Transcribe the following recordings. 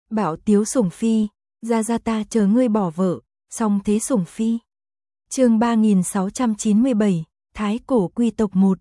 Bảo tiếu sủng phi, ra ta chờ ngươi bỏ vợ, song thế sủng phi. Chương 3697, Thái cổ quy tộc 1.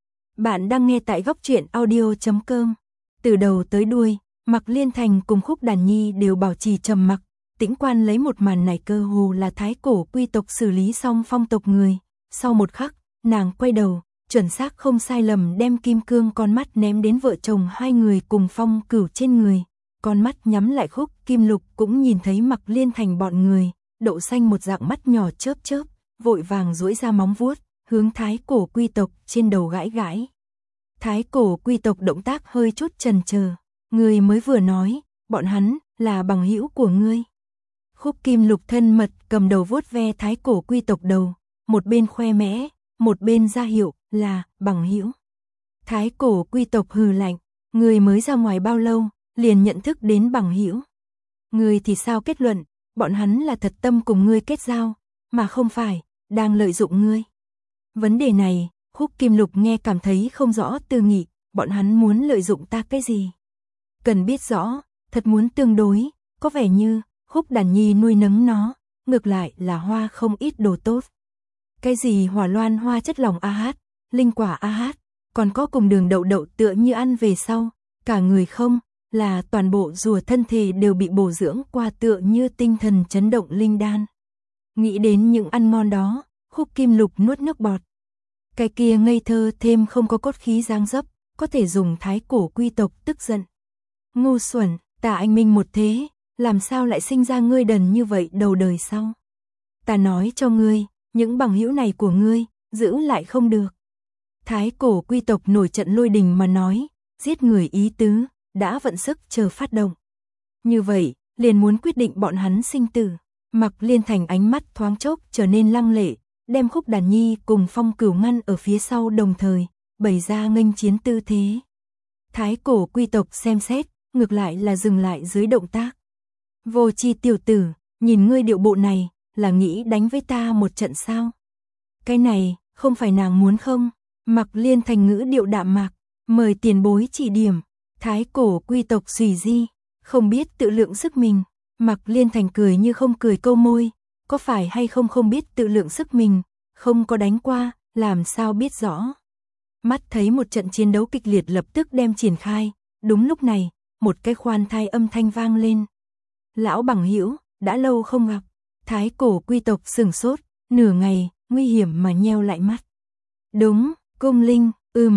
Bạn đang nghe tại góc truyện audio.com. Từ đầu tới đuôi, Mạc Liên Thành cùng Khúc Đàn Nhi đều bảo trì trầm mặc, tĩnh quan lấy một màn này cơ hồ là Thái cổ quy tộc xử lý xong phong tộc người. Sau một khắc, nàng quay đầu, chuẩn xác không sai lầm đem kim cương con mắt ném đến vợ chồng hai người cùng Phong Cửu trên người. Con mắt nhắm lại Khúc Kim Lục cũng nhìn thấy Mạc Liên Thành bọn người, đậu xanh một dạng mắt nhỏ chớp chớp, vội vàng duỗi ra móng vuốt, hướng Thái cổ quy tộc trên đầu gãi gãi. Thái cổ quy tộc động tác hơi chút chần chờ, người mới vừa nói, bọn hắn là bằng hữu của ngươi. Khúc Kim Lục thân mật cầm đầu vuốt ve Thái cổ quy tộc đầu, một bên khoe mẽ, một bên ra hiệu là bằng hữu. Thái cổ quy tộc hừ lạnh, người mới ra ngoài bao lâu, liền nhận thức đến bằng hữu. Ngươi thì sao kết luận, bọn hắn là thật tâm cùng ngươi kết giao, mà không phải đang lợi dụng ngươi. Vấn đề này, Khúc Kim Lục nghe cảm thấy không rõ tư nghị, bọn hắn muốn lợi dụng ta cái gì? Cần biết rõ, thật muốn tương đối, có vẻ như Khúc Đàn Nhi nuôi nấng nó, ngược lại là hoa không ít đồ tốt. Cái gì hỏa loan hoa chất lỏng AH, linh quả AH, còn có cùng đường đậu đậu tựa như ăn về sau, cả người không, là toàn bộ rùa thân thể đều bị bổ dưỡng qua tựa như tinh thần chấn động linh đan. Nghĩ đến những ăn ngon đó, Khúc Kim Lục nuốt nước bọt. Cái kia ngây thơ thêm không có cốt khí dáng dấp, có thể dùng Thái cổ quy tộc tức giận. Ngu xuẩn, ta anh minh một thế, làm sao lại sinh ra ngươi đần như vậy đầu đời sau? Ta nói cho ngươi, những bằng hữu này của ngươi, giữ lại không được. Thái cổ quy tộc nổi trận lôi đình mà nói, giết người ý tứ, đã vận sức chờ phát động. Như vậy, liền muốn quyết định bọn hắn sinh tử. Mạc Liên Thành ánh mắt thoáng chốc trở nên lăng lệ, đem Khúc Đàn Nhi cùng Phong Cửu ngăn ở phía sau đồng thời, bày ra nghênh chiến tư thế. Thái cổ quy tộc xem xét, ngược lại là dừng lại dưới động tác. Vô tri tiểu tử, nhìn ngươi điệu bộ này, là nghĩ đánh với ta một trận sao? Cái này, không phải nàng muốn không? Mạc Liên Thành ngữ điệu đạm mạc, mời tiền bối chỉ điểm. Thái cổ quy tộc xùy di, không biết tự lượng sức mình. Mạc Liên Thành cười như không cười câu môi, có phải hay không không biết tự lượng sức mình, không có đánh qua, làm sao biết rõ. Mắt thấy một trận chiến đấu kịch liệt lập tức đem triển khai, đúng lúc này, một cái khoan thai âm thanh vang lên. Lão bằng hữu, đã lâu không gặp. Thái cổ quy tộc sửng sốt, nửa ngày, nguy hiểm mà nheo lại mắt. Đúng, Cung Linh,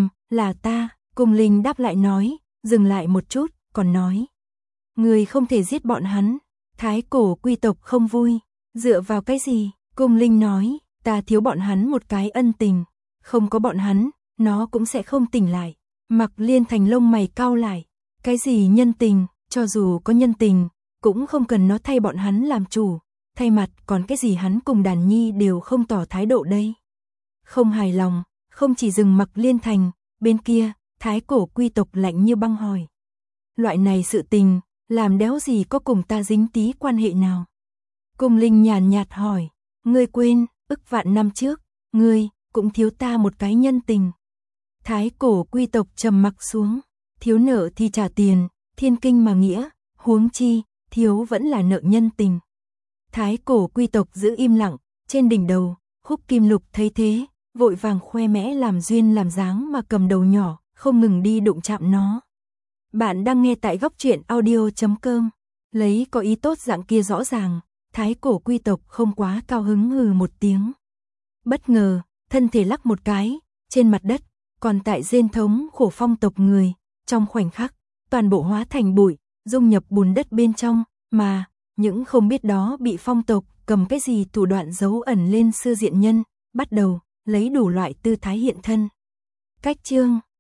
là ta. Cung Linh đáp lại nói, dừng lại một chút, còn nói. Người không thể giết bọn hắn. Thái cổ quy tộc không vui. Dựa vào cái gì? Cung Linh nói, ta thiếu bọn hắn một cái ân tình. Không có bọn hắn, nó cũng sẽ không tỉnh lại. Mạc Liên Thành lông mày cau lại. Cái gì nhân tình, cho dù có nhân tình, cũng không cần nó thay bọn hắn làm chủ. Thay mặt còn cái gì hắn cùng Đàn Nhi đều không tỏ thái độ đây. Không hài lòng, không chỉ dừng Mạc Liên Thành, bên kia, Thái cổ quy tộc lạnh như băng hỏi. Loại này sự tình, làm đéo gì có cùng ta dính tí quan hệ nào? Cung Linh nhàn nhạt hỏi, ngươi quên, ức vạn năm trước, ngươi cũng thiếu ta một cái nhân tình. Thái cổ quy tộc trầm mặc xuống, thiếu nợ thì trả tiền, thiên kinh mà nghĩa, huống chi, thiếu vẫn là nợ nhân tình. Thái cổ quy tộc giữ im lặng, trên đỉnh đầu, Khúc Kim Lục thấy thế, vội vàng khoe mẽ làm duyên làm dáng mà cầm đầu nhỏ, không ngừng đi đụng chạm nó. Bạn đang nghe tại góc truyện audio.com. Lấy có ý tốt dạng kia rõ ràng, Thái cổ quy tộc không quá cao hứng hừ một tiếng. Bất ngờ, thân thể lắc một cái, trên mặt đất, còn tại rên thống khổ phong tộc người, trong khoảnh khắc, toàn bộ hóa thành bụi, dung nhập bùn đất bên trong, mà, những không biết đó bị phong tộc cầm cái gì thủ đoạn giấu ẩn lên xưa diện nhân, bắt đầu, lấy đủ loại tư thái hiện thân. Cách chương